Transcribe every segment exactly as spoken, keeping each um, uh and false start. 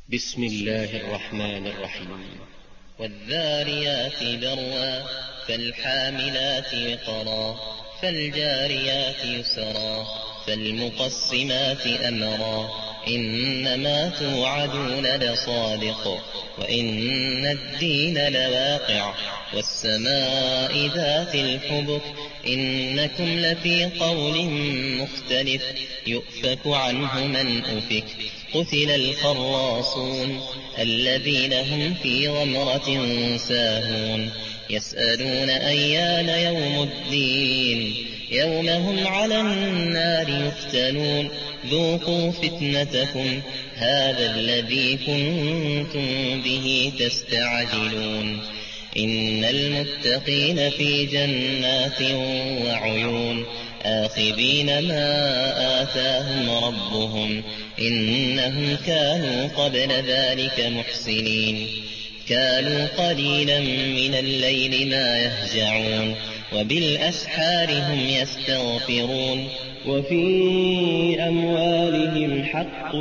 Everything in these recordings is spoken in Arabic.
بسم الله الرحمن الرحيم. والذاريات ذروا فالحاملات وقرا فالجاريات يسرا فالمقسمات أمرا إنما توعدون لصادق وإن الدين لواقع والسماء ذات الحبك إنكم لفي قول مختلف يؤفك عنه من أفك قتل الخراصون الذين هم في غمرة ساهون يسألون أيان يوم الدين يوم هم على النار يفتنون ذوقوا فتنتكم هذا الذي كنتم به تستعجلون إن المتقين في جنات وعيون آخذين ما آتاهم ربهم إنهم كانوا قبل ذلك محسنين كانوا قليلا من الليل ما يهجعون وبالأسحار هم يستغفرون وفي أموالهم حق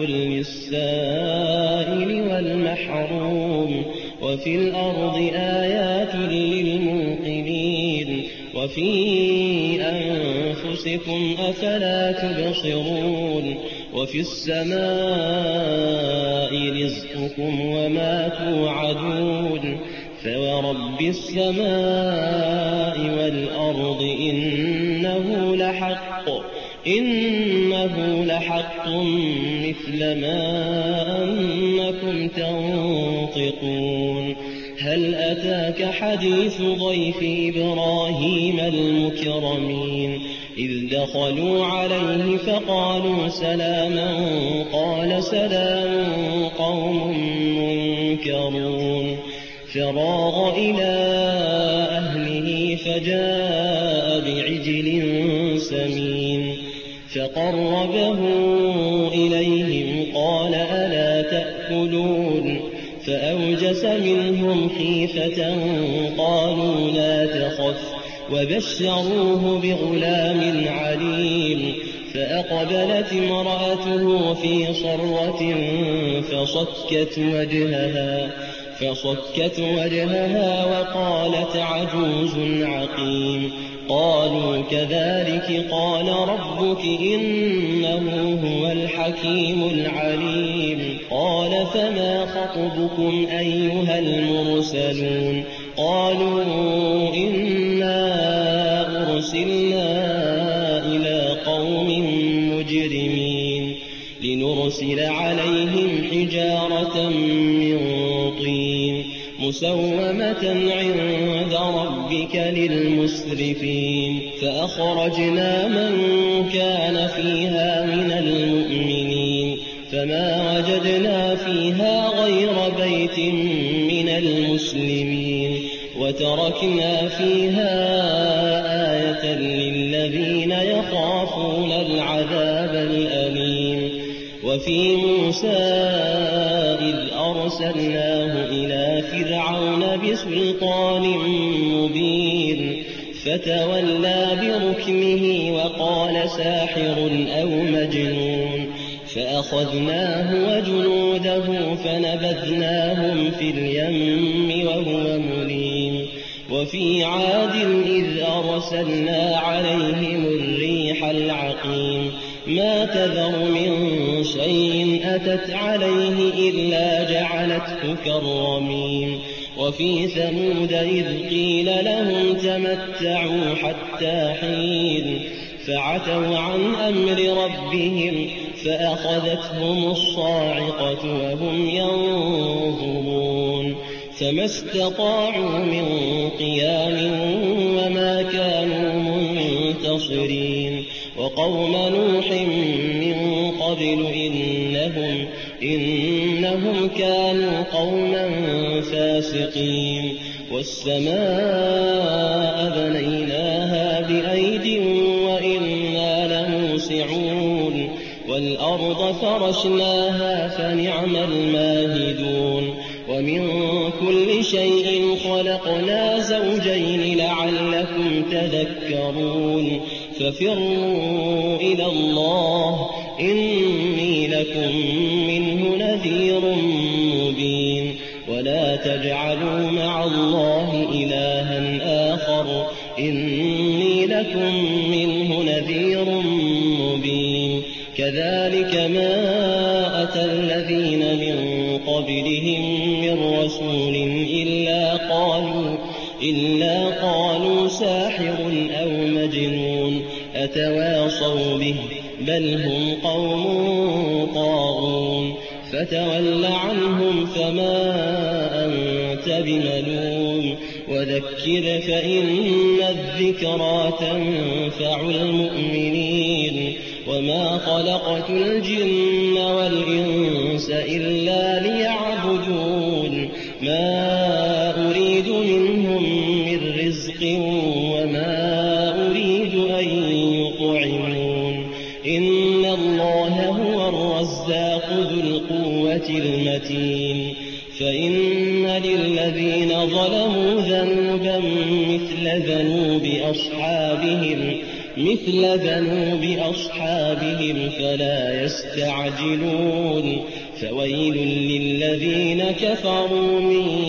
للسائل والمحروم وفي الأرض آيات للموقنين وفي أنفسكم أفلا تبصرون وفي السماء رزقكم وما توعدون فورب السماء والأرض إنه لحق إنه لحق مثل ما أنكم تنطقون هل أتاك حديث ضيف إبراهيم المكرمين إذ دخلوا عليه فقالوا سلاما قال سلام قوم منكرون فراغ إلى أهله فجاء بعجل سمين فقربه إليهم قال ألا تأكلون فأوجس منهم خيفة قالوا لا تخف وبشروه بغلام عليم فأقبلت امرأته في صرة فصكت وجهها فصكت وجهها وقالت عجوز عقيم قالوا كذلك قال ربك إنه هو الحكيم العليم قال فما خطبكم أيها المرسلون قالوا إنا أرسلنا إلى قوم مجرمين لنرسل عليهم حجارة من طين مسومة عند ربك للمسرفين فأخرجنا من كان فيها من المؤمنين فما وجدنا فيها غير بيت من المسلمين وتركنا فيها آية للذين يخافون العذاب الأليم وفي موسى إذ أرسلناه إلى فرعون بسلطان مبين فتولى بركنه وقال ساحر أو مجنون فأخذناه وجنوده فنبذناهم في اليم وهو مليم وفي عاد إذ أرسلنا عليهم الريح العقيم ما تذر من شيء أتت عليه إلا جعلته كالرميم وفي ثمود إذ قيل لهم تمتعوا حتى حين فعتوا عن أمر ربهم فأخذتهم الصاعقة وهم ينظرون فما استطاعوا من قيام وما كانوا منتصرين وقوم نوح من قبل إنهم, إنهم كانوا قوما فاسقين والسماء بنيناها بأيد وإنا لموسعون والأرض فرشناها فنعم الماهدون ومن كل شيء خلقنا زوجين لعلكم تذكرون ففروا إلى الله إني لكم منه نذير ولا تجعلوا مع الله إلها آخر إني لكم منه نذير مبين كذلك ما أتى الذين من قبلهم من رسول إلا قالوا, إلا قالوا ساحر أو مجنون أتواصوا به بل هم قوم طاغون فتول عنهم فما أنت بملوم وذكر فإن الذكرى تنفع المؤمنين وما خلقت الجن والإنس إلا ليعبدون ما أريد منهم من رزق وما أريد أن يطعمون إن الله هو الرزاق ذو القوة المتين فإن للذين ظلموا ذنبا مثل ذنوب أصحابهم مثل ذنوب أصحابهم فلا يستعجلون فويل للذين كفروا من